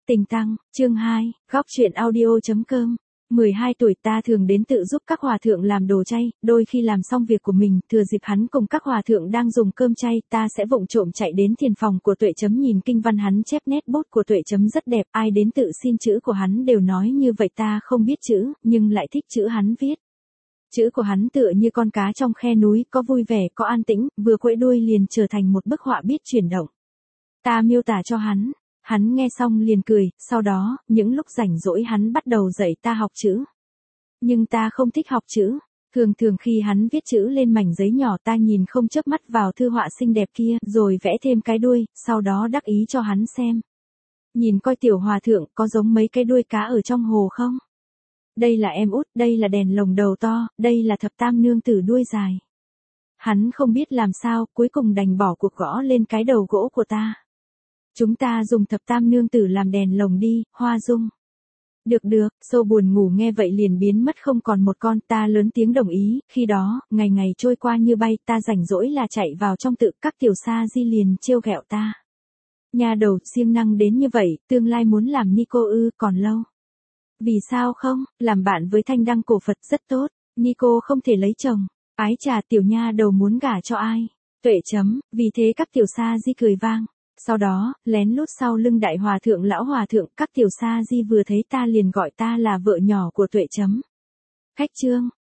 Tình tăng, chương 2, góc chuyện audio.com. 12 tuổi ta thường đến tự giúp các hòa thượng làm đồ chay, đôi khi làm xong việc của mình, thừa dịp hắn cùng các hòa thượng đang dùng cơm chay, ta sẽ vụng trộm chạy đến thiền phòng của Tuệ Chấm nhìn kinh văn hắn chép nét bút của Tuệ Chấm rất đẹp, ai đến tự xin chữ của hắn đều nói như vậy ta không biết chữ, nhưng lại thích chữ hắn viết. Chữ của hắn tựa như con cá trong khe núi, có vui vẻ, có an tĩnh, vừa quẫy đuôi liền trở thành một bức họa biết chuyển động. Ta miêu tả cho hắn. Hắn nghe xong liền cười, sau đó, những lúc rảnh rỗi hắn bắt đầu dạy ta học chữ. Nhưng ta không thích học chữ. Thường thường khi hắn viết chữ lên mảnh giấy nhỏ ta nhìn không chớp mắt vào thư họa xinh đẹp kia, rồi vẽ thêm cái đuôi, sau đó đắc ý cho hắn xem. Nhìn coi tiểu hòa thượng có giống mấy cái đuôi cá ở trong hồ không? Đây là em út, đây là đèn lồng đầu to, đây là thập tam nương tử đuôi dài. Hắn không biết làm sao, cuối cùng đành bỏ cuộc gõ lên cái đầu gỗ của ta. Chúng ta dùng thập tam nương tử làm đèn lồng đi, Hoa Dung. Được, sâu buồn ngủ nghe vậy liền biến mất không còn một con, ta lớn tiếng đồng ý, khi đó, ngày ngày trôi qua như bay, ta rảnh rỗi là chạy vào trong tự, các tiểu sa di liền trêu ghẹo ta. Nhà đầu, siêng năng đến như vậy, tương lai muốn làm ni cô ư, còn lâu. Vì sao không, làm bạn với thanh đăng cổ Phật rất tốt, ni cô không thể lấy chồng, ái trà tiểu nha đầu muốn gả cho ai. Tuệ Chấm, vì thế các tiểu sa di cười vang. Sau đó, lén lút sau lưng đại hòa thượng lão hòa thượng, các tiểu sa di vừa thấy ta liền gọi ta là vợ nhỏ của Tuệ Chấm. Khách trương,